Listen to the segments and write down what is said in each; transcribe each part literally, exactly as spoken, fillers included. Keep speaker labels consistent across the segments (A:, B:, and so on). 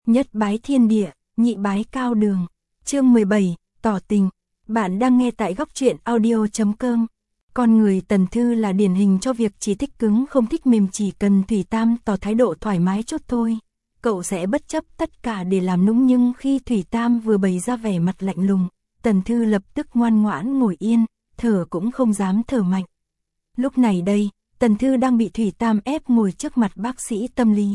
A: Nhất bái thiên địa, nhị bái cao đường. Chương mười bảy, tỏ tình. Bạn đang nghe tại góc truyện audio chấm com. Con người Tần Thư là điển hình cho việc chỉ thích cứng không thích mềm, chỉ cần Thủy Tam tỏ thái độ thoải mái chốt thôi. Cậu sẽ bất chấp tất cả để làm nũng, nhưng khi Thủy Tam vừa bày ra vẻ mặt lạnh lùng, Tần Thư lập tức ngoan ngoãn ngồi yên, thở cũng không dám thở mạnh. Lúc này đây, Tần Thư đang bị Thủy Tam ép ngồi trước mặt bác sĩ tâm lý.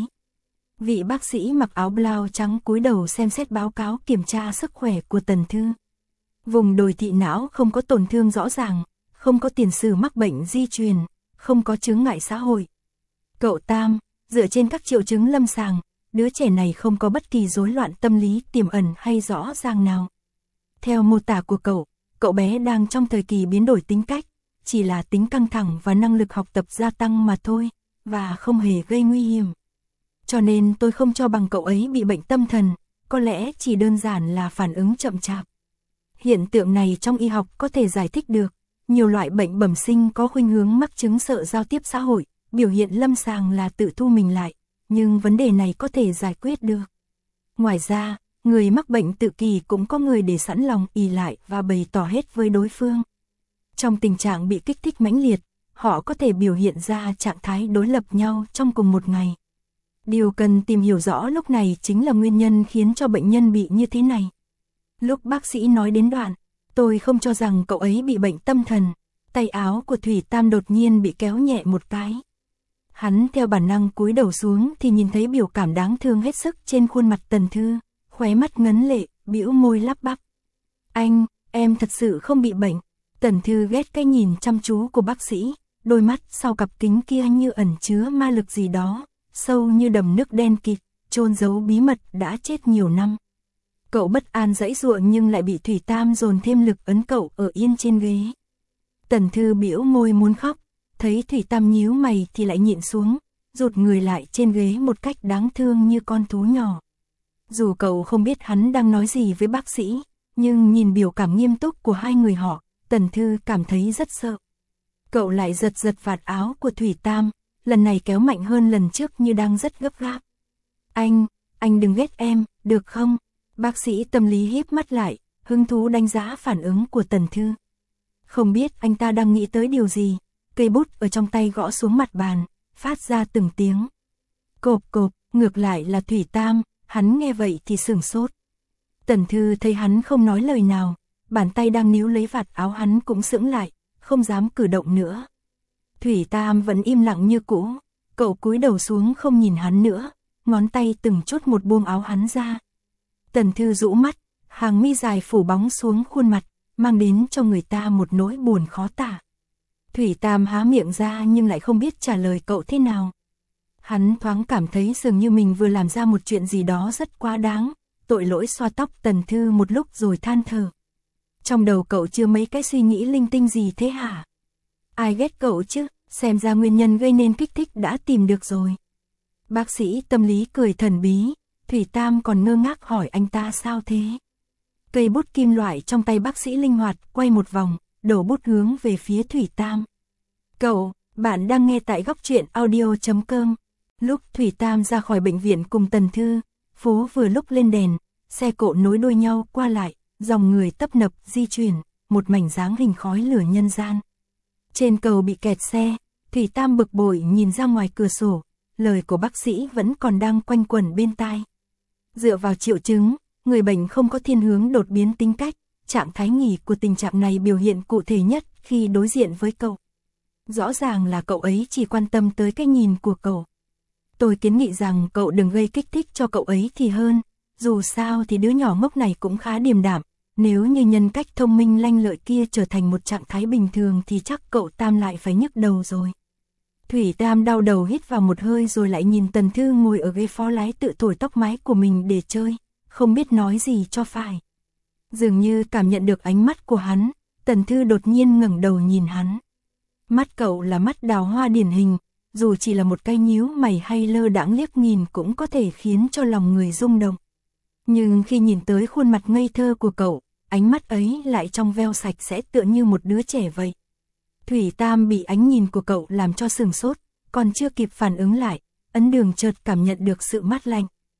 A: Vị bác sĩ mặc áo blau trắng cúi đầu xem xét báo cáo kiểm tra sức khỏe của Tần Thư. Vùng đồi thị não không có tổn thương rõ ràng, không có tiền sử mắc bệnh di truyền, không có chướng ngại xã hội. Cậu Tam, dựa trên các triệu chứng lâm sàng, đứa trẻ này không có bất kỳ rối loạn tâm lý tiềm ẩn hay rõ ràng nào. Theo mô tả của cậu, cậu bé đang trong thời kỳ biến đổi tính cách, chỉ là tính căng thẳng và năng lực học tập gia tăng mà thôi, và không hề gây nguy hiểm. Cho nên tôi không cho bằng cậu ấy bị bệnh tâm thần, có lẽ chỉ đơn giản là phản ứng chậm chạp. Hiện tượng này trong y học có thể giải thích được, nhiều loại bệnh bẩm sinh có khuynh hướng mắc chứng sợ giao tiếp xã hội, biểu hiện lâm sàng là tự thu mình lại, nhưng vấn đề này có thể giải quyết được. Ngoài ra, người mắc bệnh tự kỷ cũng có người để sẵn lòng ỷ lại và bày tỏ hết với đối phương. Trong tình trạng bị kích thích mãnh liệt, họ có thể biểu hiện ra trạng thái đối lập nhau trong cùng một ngày. Điều cần tìm hiểu rõ lúc này chính là nguyên nhân khiến cho bệnh nhân bị như thế này. Lúc bác sĩ nói đến đoạn, tôi không cho rằng cậu ấy bị bệnh tâm thần, tay áo của Thủy Tam đột nhiên bị kéo nhẹ một cái. Hắn theo bản năng cúi đầu xuống thì nhìn thấy biểu cảm đáng thương hết sức trên khuôn mặt Tần Thư, khóe mắt ngấn lệ, bĩu môi lắp bắp. Anh, em thật sự không bị bệnh. Tần Thư ghét cái nhìn chăm chú của bác sĩ, đôi mắt sau cặp kính kia như ẩn chứa ma lực gì đó, sâu như đầm nước đen kịt, chôn giấu bí mật đã chết nhiều năm. Cậu bất an giãy giụa nhưng lại bị Thủy Tam dồn thêm lực ấn cậu ở yên trên ghế. Tần Thư bĩu môi muốn khóc, thấy Thủy Tam nhíu mày thì lại nhịn xuống, rụt người lại trên ghế một cách đáng thương như con thú nhỏ. Dù cậu không biết hắn đang nói gì với bác sĩ, nhưng nhìn biểu cảm nghiêm túc của hai người họ, Tần Thư cảm thấy rất sợ. Cậu lại giật giật vạt áo của Thủy Tam, lần này kéo mạnh hơn lần trước như đang rất gấp gáp. Anh, anh đừng ghét em, được không? Bác sĩ tâm lý híp mắt lại, hứng thú đánh giá phản ứng của Tần Thư. Không biết anh ta đang nghĩ tới điều gì, cây bút ở trong tay gõ xuống mặt bàn, phát ra từng tiếng. Cộp cộp, ngược lại là Thủy Tam, hắn nghe vậy thì sửng sốt. Tần Thư thấy hắn không nói lời nào, bàn tay đang níu lấy vạt áo hắn cũng sững lại, không dám cử động nữa. Thủy Tam vẫn im lặng như cũ, cậu cúi đầu xuống không nhìn hắn nữa, ngón tay từng chút một buông áo hắn ra. Tần Thư rũ mắt, hàng mi dài phủ bóng xuống khuôn mặt, mang đến cho người ta một nỗi buồn khó tả. Thủy Tam há miệng ra nhưng lại không biết trả lời cậu thế nào. Hắn thoáng cảm thấy dường như mình vừa làm ra một chuyện gì đó rất quá đáng, tội lỗi xoa tóc Tần Thư một lúc rồi than thở. Trong đầu cậu chưa mấy cái suy nghĩ linh tinh gì thế hả? Ai ghét cậu chứ, xem ra nguyên nhân gây nên kích thích đã tìm được rồi. Bác sĩ tâm lý cười thần bí, Thủy Tam còn ngơ ngác hỏi anh ta sao thế. Cây bút kim loại trong tay bác sĩ linh hoạt quay một vòng, đổ bút hướng về phía Thủy Tam. Cậu, bạn đang nghe tại góc truyện audio chấm com. Lúc Thủy Tam ra khỏi bệnh viện cùng Tần Thư, phố vừa lúc lên đèn, xe cộ nối đuôi nhau qua lại, dòng người tấp nập di chuyển, một mảnh dáng hình khói lửa nhân gian. Trên cầu bị kẹt xe, Thủy Tam bực bội nhìn ra ngoài cửa sổ, lời của bác sĩ vẫn còn đang quanh quẩn bên tai. Dựa vào triệu chứng, người bệnh không có thiên hướng đột biến tính cách, trạng thái nghỉ của tình trạng này biểu hiện cụ thể nhất khi đối diện với cậu. Rõ ràng là cậu ấy chỉ quan tâm tới cái nhìn của cậu. Tôi kiến nghị rằng cậu đừng gây kích thích cho cậu ấy thì hơn, dù sao thì đứa nhỏ ngốc này cũng khá điềm đạm, nếu như nhân cách thông minh lanh lợi kia trở thành một trạng thái bình thường thì chắc cậu Tam lại phải nhức đầu rồi. Thủy Tam đau đầu hít vào một hơi rồi lại nhìn Tần Thư ngồi ở ghế phó lái tự thổi tóc mái của mình để chơi, không biết nói gì cho phải. Dường như cảm nhận được ánh mắt của hắn, Tần Thư đột nhiên ngẩng đầu nhìn hắn. Mắt cậu là mắt đào hoa điển hình, dù chỉ là một cái nhíu mày hay lơ đãng liếc nhìn cũng có thể khiến cho lòng người rung động. Nhưng khi nhìn tới khuôn mặt ngây thơ của cậu, ánh mắt ấy lại trong veo sạch sẽ tựa như một đứa trẻ vậy. Thủy Tam bị ánh nhìn của cậu làm cho sửng sốt, còn chưa kịp phản ứng lại, ấn đường chợt cảm nhận được sự mát lạnh.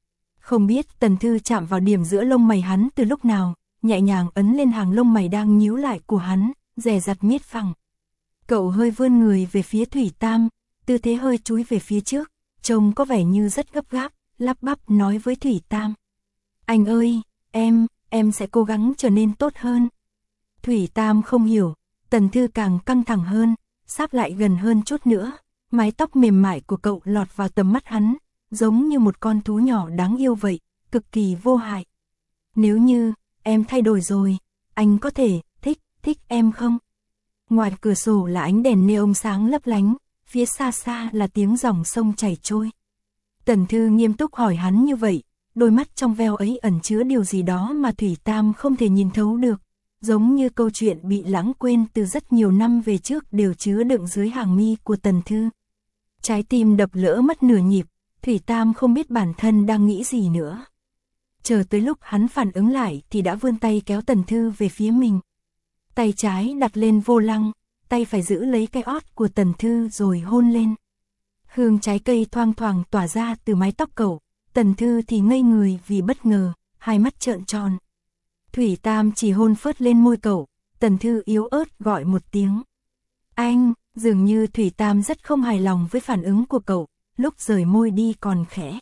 A: Không biết Tần Thư chạm vào điểm giữa lông mày hắn từ lúc nào, nhẹ nhàng ấn lên hàng lông mày đang nhíu lại của hắn, dè dặt miết phẳng. Cậu hơi vươn người về phía Thủy Tam, tư thế hơi chúi về phía trước, trông có vẻ như rất gấp gáp, lắp bắp nói với Thủy Tam. Anh ơi, em, em sẽ cố gắng trở nên tốt hơn. Thủy Tam không hiểu, Tần Thư càng căng thẳng hơn, sáp lại gần hơn chút nữa, mái tóc mềm mại của cậu lọt vào tầm mắt hắn, giống như một con thú nhỏ đáng yêu vậy, cực kỳ vô hại. Nếu như, em thay đổi rồi, anh có thể, thích, thích em không? Ngoài cửa sổ là ánh đèn neon sáng lấp lánh, phía xa xa là tiếng dòng sông chảy trôi. Tần Thư nghiêm túc hỏi hắn như vậy, đôi mắt trong veo ấy ẩn chứa điều gì đó mà Thủy Tam không thể nhìn thấu được, giống như câu chuyện bị lãng quên từ rất nhiều năm về trước đều chứa đựng dưới hàng mi của Tần Thư. Trái tim đập lỡ mất nửa nhịp, Thủy Tam không biết bản thân đang nghĩ gì nữa. Chờ tới lúc hắn phản ứng lại thì đã vươn tay kéo Tần Thư về phía mình. Tay trái đặt lên vô lăng, tay phải giữ lấy cái ót của Tần Thư rồi hôn lên. Hương trái cây thoang thoảng tỏa ra từ mái tóc cậu, Tần Thư thì ngây người vì bất ngờ, hai mắt trợn tròn. Thủy Tam chỉ hôn phớt lên môi cậu, Tần Thư yếu ớt gọi một tiếng. Anh, dường như Thủy Tam rất không hài lòng với phản ứng của cậu, lúc rời môi đi còn khẽ.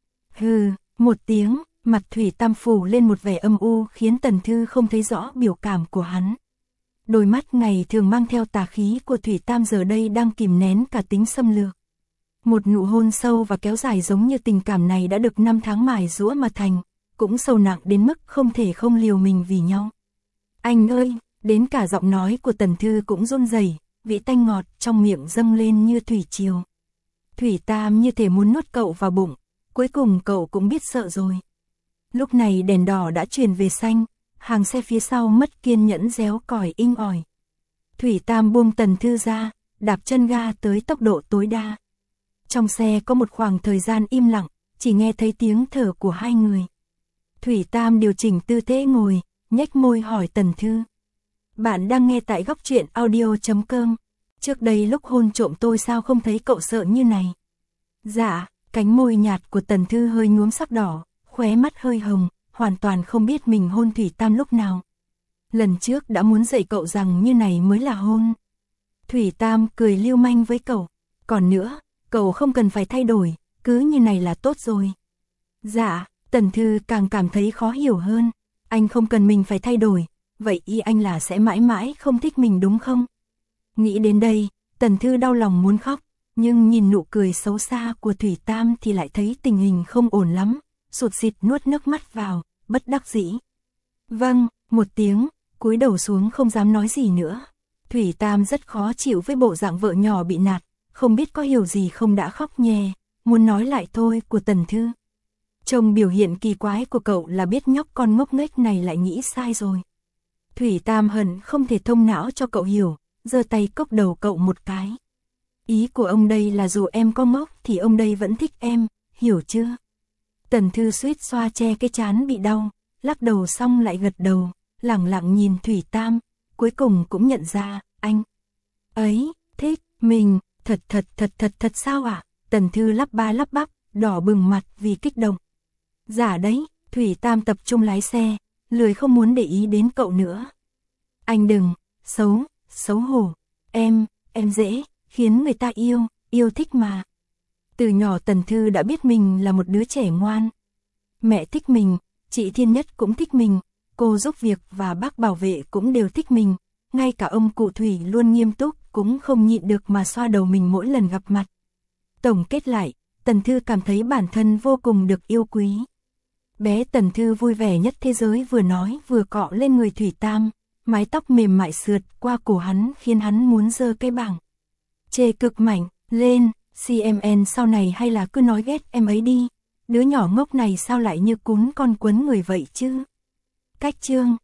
A: Hừ, một tiếng, mặt Thủy Tam phủ lên một vẻ âm u khiến Tần Thư không thấy rõ biểu cảm của hắn. Đôi mắt ngày thường mang theo tà khí của Thủy Tam giờ đây đang kìm nén cả tính xâm lược. Một nụ hôn sâu và kéo dài giống như tình cảm này đã được năm tháng mài giũa mà thành, cũng sâu nặng đến mức không thể không liều mình vì nhau. Anh ơi, đến cả giọng nói của Tần Thư cũng run rẩy, vị tanh ngọt trong miệng dâng lên như thủy triều. Thủy Tam như thể muốn nuốt cậu vào bụng, cuối cùng cậu cũng biết sợ rồi. Lúc này đèn đỏ đã chuyển về xanh, hàng xe phía sau mất kiên nhẫn réo còi inh ỏi. Thủy Tam buông Tần Thư ra, đạp chân ga tới tốc độ tối đa. Trong xe có một khoảng thời gian im lặng, chỉ nghe thấy tiếng thở của hai người. Thủy Tam điều chỉnh tư thế ngồi, nhếch môi hỏi Tần Thư. Bạn đang nghe tại góc truyện audio chấm com. Trước đây lúc hôn trộm tôi sao không thấy cậu sợ như này? Dạ, cánh môi nhạt của Tần Thư hơi nhuốm sắc đỏ, khóe mắt hơi hồng, hoàn toàn không biết mình hôn Thủy Tam lúc nào. Lần trước đã muốn dạy cậu rằng như này mới là hôn. Thủy Tam cười lưu manh với cậu. Còn nữa, cậu không cần phải thay đổi, cứ như này là tốt rồi. Dạ, Tần Thư càng cảm thấy khó hiểu hơn. Anh không cần mình phải thay đổi, vậy ý anh là sẽ mãi mãi không thích mình đúng không? Nghĩ đến đây, Tần Thư đau lòng muốn khóc, nhưng nhìn nụ cười xấu xa của Thủy Tam thì lại thấy tình hình không ổn lắm, sụt sịt nuốt nước mắt vào, bất đắc dĩ. Vâng, một tiếng, cúi đầu xuống không dám nói gì nữa. Thủy Tam rất khó chịu với bộ dạng vợ nhỏ bị nạt, không biết có hiểu gì không đã khóc nhè, muốn nói lại thôi của Tần Thư. Trông biểu hiện kỳ quái của cậu là biết nhóc con ngốc nghếch này lại nghĩ sai rồi. Thủy Tam hận không thể thông não cho cậu hiểu, giơ tay cốc đầu cậu một cái. Ý của ông đây là dù em có ngốc thì ông đây vẫn thích em, hiểu chưa? Tần Thư suýt xoa che cái trán bị đau, lắc đầu xong lại gật đầu, lẳng lặng nhìn Thủy Tam, cuối cùng cũng nhận ra, anh ấy, thích, mình, thật thật thật thật thật sao ạ? À? Tần Thư lắp ba lắp bắp, đỏ bừng mặt vì kích động. Dạ đấy, Thủy Tam tập trung lái xe, lười không muốn để ý đến cậu nữa. Anh đừng, xấu, xấu hổ, em, em dễ, khiến người ta yêu, yêu thích mà. Từ nhỏ Tần Thư đã biết mình là một đứa trẻ ngoan. Mẹ thích mình, chị Thiên Nhất cũng thích mình, cô giúp việc và bác bảo vệ cũng đều thích mình, ngay cả ông cụ Thủy luôn nghiêm túc cũng không nhịn được mà xoa đầu mình mỗi lần gặp mặt. Tổng kết lại, Tần Thư cảm thấy bản thân vô cùng được yêu quý. Bé Tần Thư vui vẻ nhất thế giới vừa nói vừa cọ lên người Thủy Tam, mái tóc mềm mại sượt qua cổ hắn khiến hắn muốn giơ cái bảng chê cực mạnh lên. xê em en sau này hay là cứ nói ghét em ấy đi, đứa nhỏ ngốc này sao lại như cún con quấn người vậy chứ. Cách chương